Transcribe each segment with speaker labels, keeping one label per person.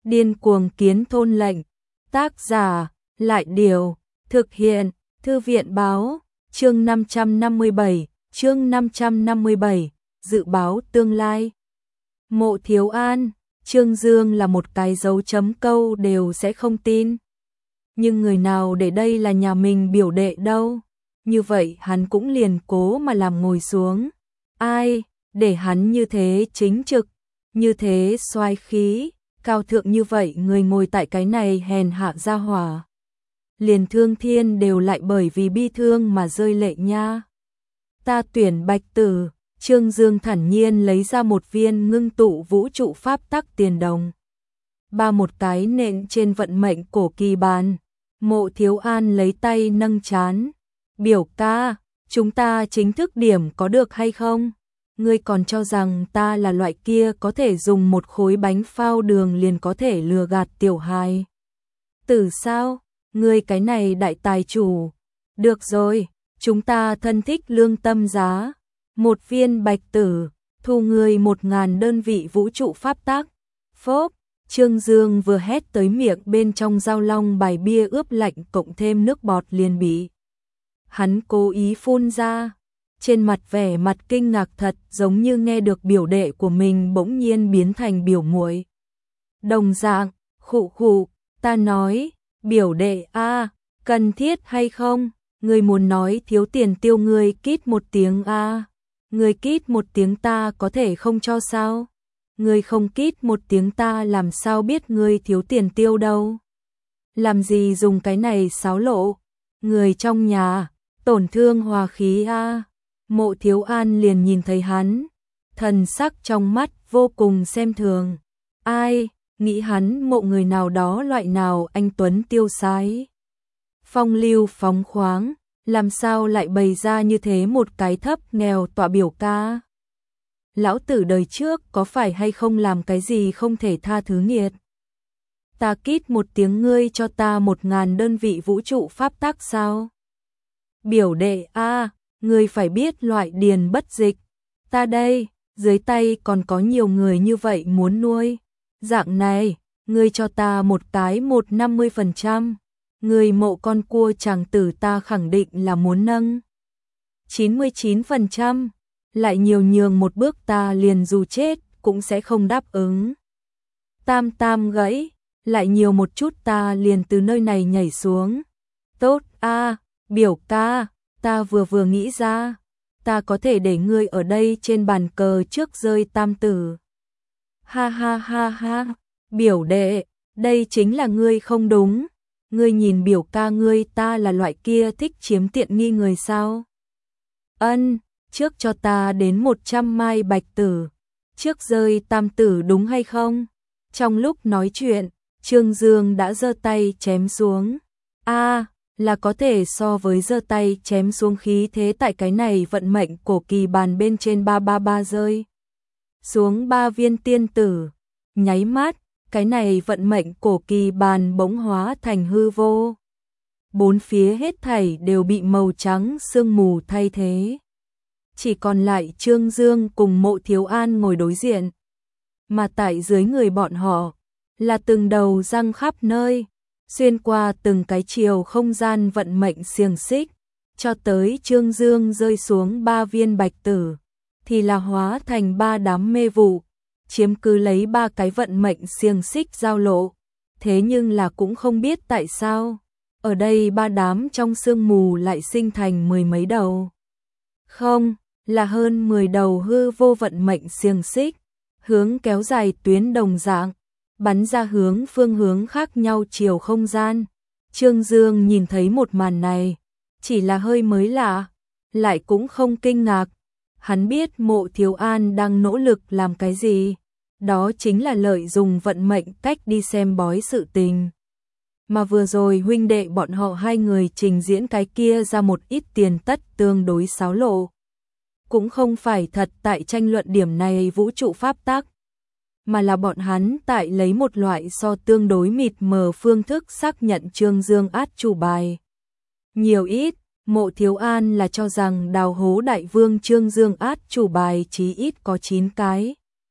Speaker 1: Điên cuồng kiến thôn lệnh. Tác giả, Lại Điều, thực hiện, Thư viện Báo, chương 557, dự báo tương lai. Mộ Thiếu An, Trương Dương là một cái dấu chấm câu đều sẽ không tin. Nhưng người nào để đây là nhà mình biểu đệ đâu, như vậy hắn cũng liền cố mà làm ngồi xuống. Ai, để hắn như thế chính trực, như thế soái khí, cao thượng như vậy người ngồi tại cái này hèn hạ gia hỏa. Liền Thương Thiên đều lại bởi vì bi thương mà rơi lệ nha. Ta tuyển Bạch Tử. Trương Dương thản nhiên lấy ra một viên ngưng tụ vũ trụ pháp tắc tiền đồng. Một cái nện trên vận mệnh cổ kỳ bàn. Mộ Thiếu An lấy tay nâng trán. Biểu ca, chúng ta chính thức điểm có được hay không? Ngươi còn cho rằng ta là loại kia có thể dùng một khối bánh phao đường liền có thể lừa gạt tiểu hài. Tử sao? Ngươi cái này đại tài chủ. Được rồi, chúng ta thân thích lương tâm giá. Một viên Bạch Tử, thu ngươi 1000 đơn vị vũ trụ pháp tắc. Phốp, Trương Dương vừa hét tới miệng bên trong dao long bài bia ướp lạnh cộng thêm nước bọt liền bị hắn cố ý phun ra. Trên mặt vẻ mặt kinh ngạc thật giống như nghe được biểu đệ của mình bỗng nhiên biến thành biểu muội. Đồng dạng, khụ khụ, ta nói, biểu đệ a, cần thiết hay không? Ngươi muốn nói thiếu tiền tiêu ngươi kít một tiếng a. Ngươi kít một tiếng ta có thể không cho sao? Ngươi không kít một tiếng ta làm sao biết ngươi thiếu tiền tiêu đâu? Làm gì dùng cái này xáo lộ? Người trong nhà, tổn thương hòa khí a. Mộ Thiếu An liền nhìn thấy hắn, thần sắc trong mắt vô cùng xem thường. Ai, nghĩ hắn mộ người nào đó loại nào anh tuấn tiêu sái. Phong lưu phóng khoáng. Làm sao lại bày ra như thế một cái thấp nghèo tọa biểu ca? Lão tử đời trước có phải hay không làm cái gì không thể tha thứ nghiệt? Ta kít một tiếng ngươi cho ta 1000 đơn vị vũ trụ pháp tắc sao? Biểu đệ a, ngươi phải biết loại điền bất dịch. Ta đây, dưới tay còn có nhiều người như vậy muốn nuôi. Dạng này, ngươi cho ta một cái 50%. Người mộ con cua chàng tử ta khẳng định là muốn nâng 99%, lại nhiều nhường một bước ta liền dù chết cũng sẽ không đáp ứng. Tam gãy, lại nhiều một chút ta liền từ nơi này nhảy xuống. Tốt a, biểu ca, ta vừa nghĩ ra, ta có thể để ngươi ở đây trên bàn cờ trước rơi tam tử. Ha ha ha ha, biểu đệ, đây chính là ngươi không đúng. Ngươi nhìn biểu ca ngươi ta là loại kia thích chiếm tiện nghi người sao? Ân, trước cho ta đến 100 mai Bạch Tử, trước rơi tam tử đúng hay không? Trong lúc nói chuyện, Trương Dương đã giơ tay chém xuống. A, là có thể so với giơ tay chém xuống khí thế tại cái này vận mệnh cổ kỳ bàn bên trên 333 rơi. Xuống 3 viên tiên tử, nháy mắt. Cái này vận mệnh cổ kỳ bàn bỗng hóa thành hư vô. Bốn phía hết thảy đều bị màu trắng sương mù thay thế. Chỉ còn lại Trương Dương cùng Mộ Thiếu An ngồi đối diện. Mà tại dưới người bọn họ là từng đầu răng khắp nơi, xuyên qua từng cái chiều không gian vận mệnh xiềng xích, cho tới Trương Dương rơi xuống 3 viên Bạch Tử, thì là hóa thành 3 đám mê vụ. Chiếm cứ lấy 3 cái vận mệnh xiềng xích giao lộ. Thế nhưng là cũng không biết tại sao, ở đây 3 đám trong sương mù lại sinh thành 10 mấy đầu. Không, là hơn 10 đầu hư vô vận mệnh xiềng xích, hướng kéo dài tuyến đồng dạng, bắn ra phương hướng khác nhau chiều không gian. Trương Dương nhìn thấy một màn này, chỉ là hơi mới lạ, lại cũng không kinh ngạc. Hắn biết Mộ Thiếu An đang nỗ lực làm cái gì, đó chính là lợi dụng vận mệnh cách đi xem bói sự tình. Mà vừa rồi huynh đệ bọn họ hai người trình diễn cái kia ra một ít tiền tất tương đối xáo lộ. Cũng không phải thật tại tranh luận điểm này vũ trụ pháp tắc, mà là bọn hắn tại lấy một loại so tương đối mịt mờ phương thức xác nhận Trương Dương át chủ bài. Nhiều ít, Mộ Thiếu An là cho rằng đào hố đại vương Trương Dương át chủ bài chí ít có 9 cái.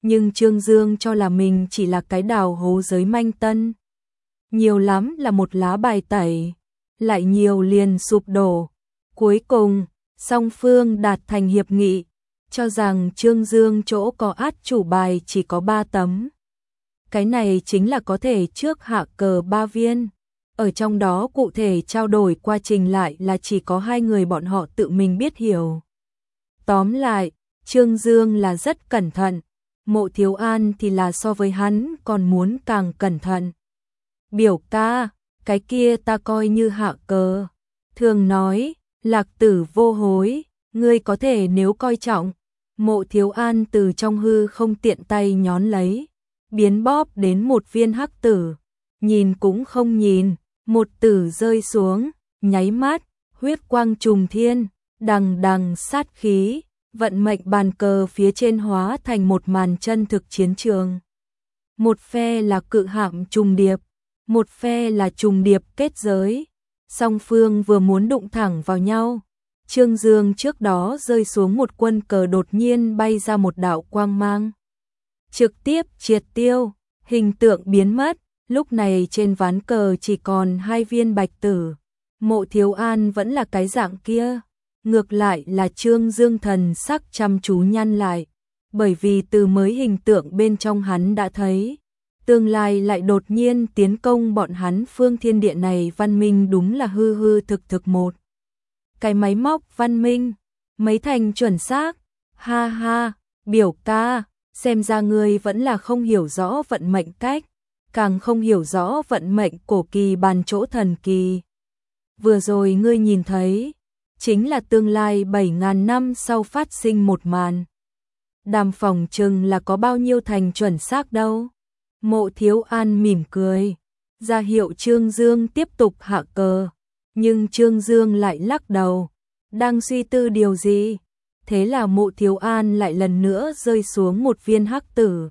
Speaker 1: Nhưng Trương Dương cho là mình chỉ là cái đào hố giới manh tân. Nhiều lắm là một lá bài tẩy, lại nhiều liền sụp đổ. Cuối cùng, song phương đạt thành hiệp nghị, cho rằng Trương Dương chỗ có át chủ bài chỉ có 3 tấm. Cái này chính là có thể trước hạ cờ 3 viên. Ở trong đó cụ thể trao đổi quá trình lại là chỉ có 2 người bọn họ tự mình biết hiểu. Tóm lại, Trương Dương là rất cẩn thận, Mộ Thiếu An thì là so với hắn còn muốn càng cẩn thận. Biểu ca, cái kia ta coi như hạ cờ. Thường nói, lạc tử vô hối, ngươi có thể nếu coi trọng. Mộ Thiếu An từ trong hư không tiện tay nhón lấy, biến bóp đến một viên hắc tử. Nhìn cũng không nhìn, một tử rơi xuống, nháy mắt, huyết quang trùng thiên, đằng đằng sát khí, vận mệnh bàn cờ phía trên hóa thành một màn chân thực chiến trường. Một phe là cự hạm trùng điệp, một phe là trùng điệp kết giới. Song phương vừa muốn đụng thẳng vào nhau. Trương Dương trước đó rơi xuống một quân cờ đột nhiên bay ra một đạo quang mang. Trực tiếp triệt tiêu, hình tượng biến mất, lúc này trên ván cờ chỉ còn 2 viên bạch tử. Mộ Thiếu An vẫn là cái dạng kia, ngược lại là Trương Dương thần sắc chăm chú nhăn lại, bởi vì từ mới hình tượng bên trong hắn đã thấy, tương lai lại đột nhiên tiến công bọn hắn phương thiên địa này văn minh đúng là hư hư thực thực một. Cái máy móc văn minh, mấy thành chuẩn xác, ha ha, biểu ca, xem ra ngươi vẫn là không hiểu rõ vận mệnh cách, càng không hiểu rõ vận mệnh cổ kỳ bàn chỗ thần kỳ. Vừa rồi ngươi nhìn thấy, chính là tương lai 7.000 năm sau phát sinh một màn. Đàm phòng chừng là có bao nhiêu thành chuẩn xác đâu. Mộ Thiếu An mỉm cười, ra hiệu Trương Dương tiếp tục hạ cờ, nhưng Trương Dương lại lắc đầu, đang suy tư điều gì. Thế là Mộ Thiếu An lại lần nữa rơi xuống một viên hắc tử.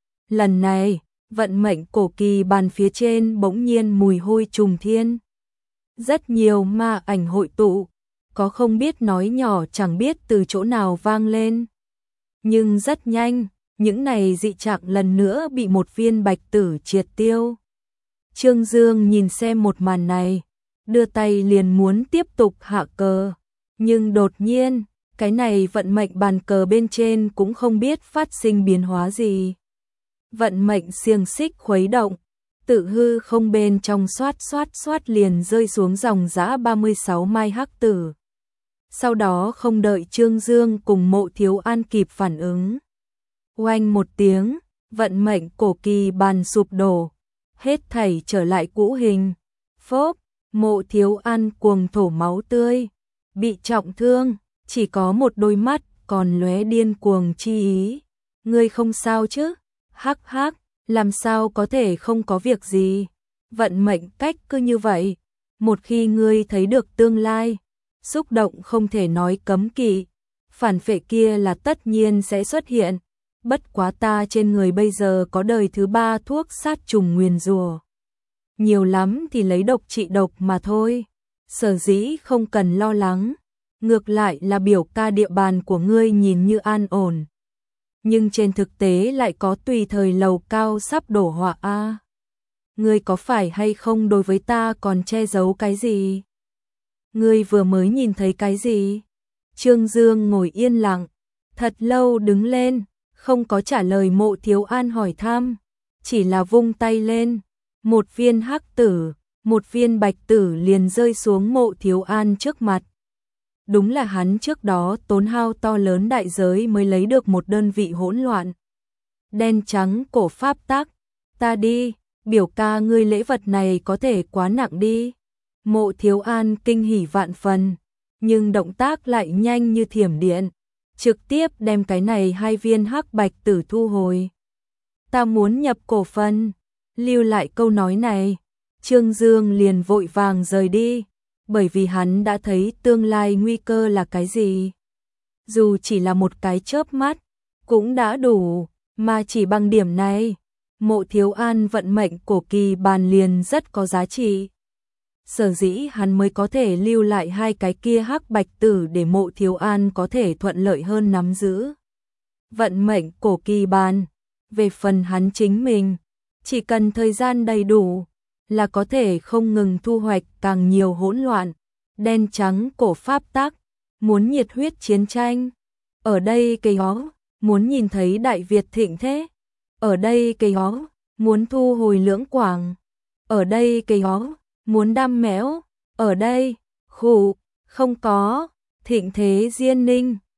Speaker 1: Lần này, vận mệnh cổ kỳ bàn phía trên bỗng nhiên mùi hôi trùng thiên. Rất nhiều ma ảnh hội tụ, có không biết nói nhỏ chẳng biết từ chỗ nào vang lên. Nhưng rất nhanh, những này dị trạng lần nữa bị một viên bạch tử triệt tiêu. Trương Dương nhìn xem một màn này, đưa tay liền muốn tiếp tục hạ cờ. Nhưng đột nhiên, cái này vận mệnh bàn cờ bên trên cũng không biết phát sinh biến hóa gì. Vận mệnh xiềng xích khuấy động, tự hư không bên trong xoát liền rơi xuống dòng dã 36 mai hắc tử. Sau đó không đợi Trương Dương cùng Mộ Thiếu An kịp phản ứng. Oanh một tiếng, vận mệnh cổ kỳ bàn sụp đổ, hết thảy trở lại cũ hình. Phốp, Mộ Thiếu An cuồng thổ máu tươi, bị trọng thương, chỉ có một đôi mắt còn lóe điên cuồng chi ý. Ngươi không sao chứ? Hắc hắc, làm sao có thể không có việc gì? Vận mệnh cách cứ như vậy, một khi ngươi thấy được tương lai, xúc động không thể nói cấm kỵ, phản phệ kia là tất nhiên sẽ xuất hiện. Bất quá ta trên người bây giờ có đời thứ 3 thuốc sát trùng nguyền rủa, nhiều lắm thì lấy độc trị độc mà thôi. Sở dĩ không cần lo lắng, ngược lại là biểu ca địa bàn của ngươi nhìn như an ổn, nhưng trên thực tế lại có tùy thời lầu cao sắp đổ họa a. Ngươi có phải hay không đối với ta còn che giấu cái gì? Ngươi vừa mới nhìn thấy cái gì? Trương Dương ngồi yên lặng, thật lâu đứng lên, không có trả lời Mộ Thiếu An hỏi thăm, chỉ là vung tay lên, một viên hắc tử, một viên bạch tử liền rơi xuống Mộ Thiếu An trước mặt. Đúng là hắn trước đó tốn hao to lớn đại giới mới lấy được một đơn vị hỗn loạn. Đen trắng cổ pháp tắc, ta đi, biểu ca ngươi lễ vật này có thể quá nặng đi. Mộ Thiếu An kinh hỉ vạn phần, nhưng động tác lại nhanh như thiểm điện, trực tiếp đem cái này 2 viên hắc bạch tử thu hồi. Ta muốn nhập cổ phần, lưu lại câu nói này, Trương Dương liền vội vàng rời đi, bởi vì hắn đã thấy tương lai nguy cơ là cái gì. Dù chỉ là một cái chớp mắt, cũng đã đủ, mà chỉ bằng điểm này, Mộ Thiếu An vận mệnh cổ kỳ bàn liền rất có giá trị. Sở dĩ hắn mới có thể lưu lại 2 cái kia hắc bạch tử để Mộ Thiếu An có thể thuận lợi hơn nắm giữ. Vận mệnh cổ kỳ bàn, về phần hắn chính mình, chỉ cần thời gian đầy đủ là có thể không ngừng thu hoạch càng nhiều hỗn loạn, đen trắng cổ pháp tắc, muốn nhiệt huyết chiến tranh. Ở đây cây ó, muốn nhìn thấy Đại Việt thịnh thế. Ở đây cây ó, muốn thu hồi Lưỡng Quảng. Ở đây cây ó, muốn đam mẽo. Ở đây, khụ, không có, thịnh thế Diên Ninh.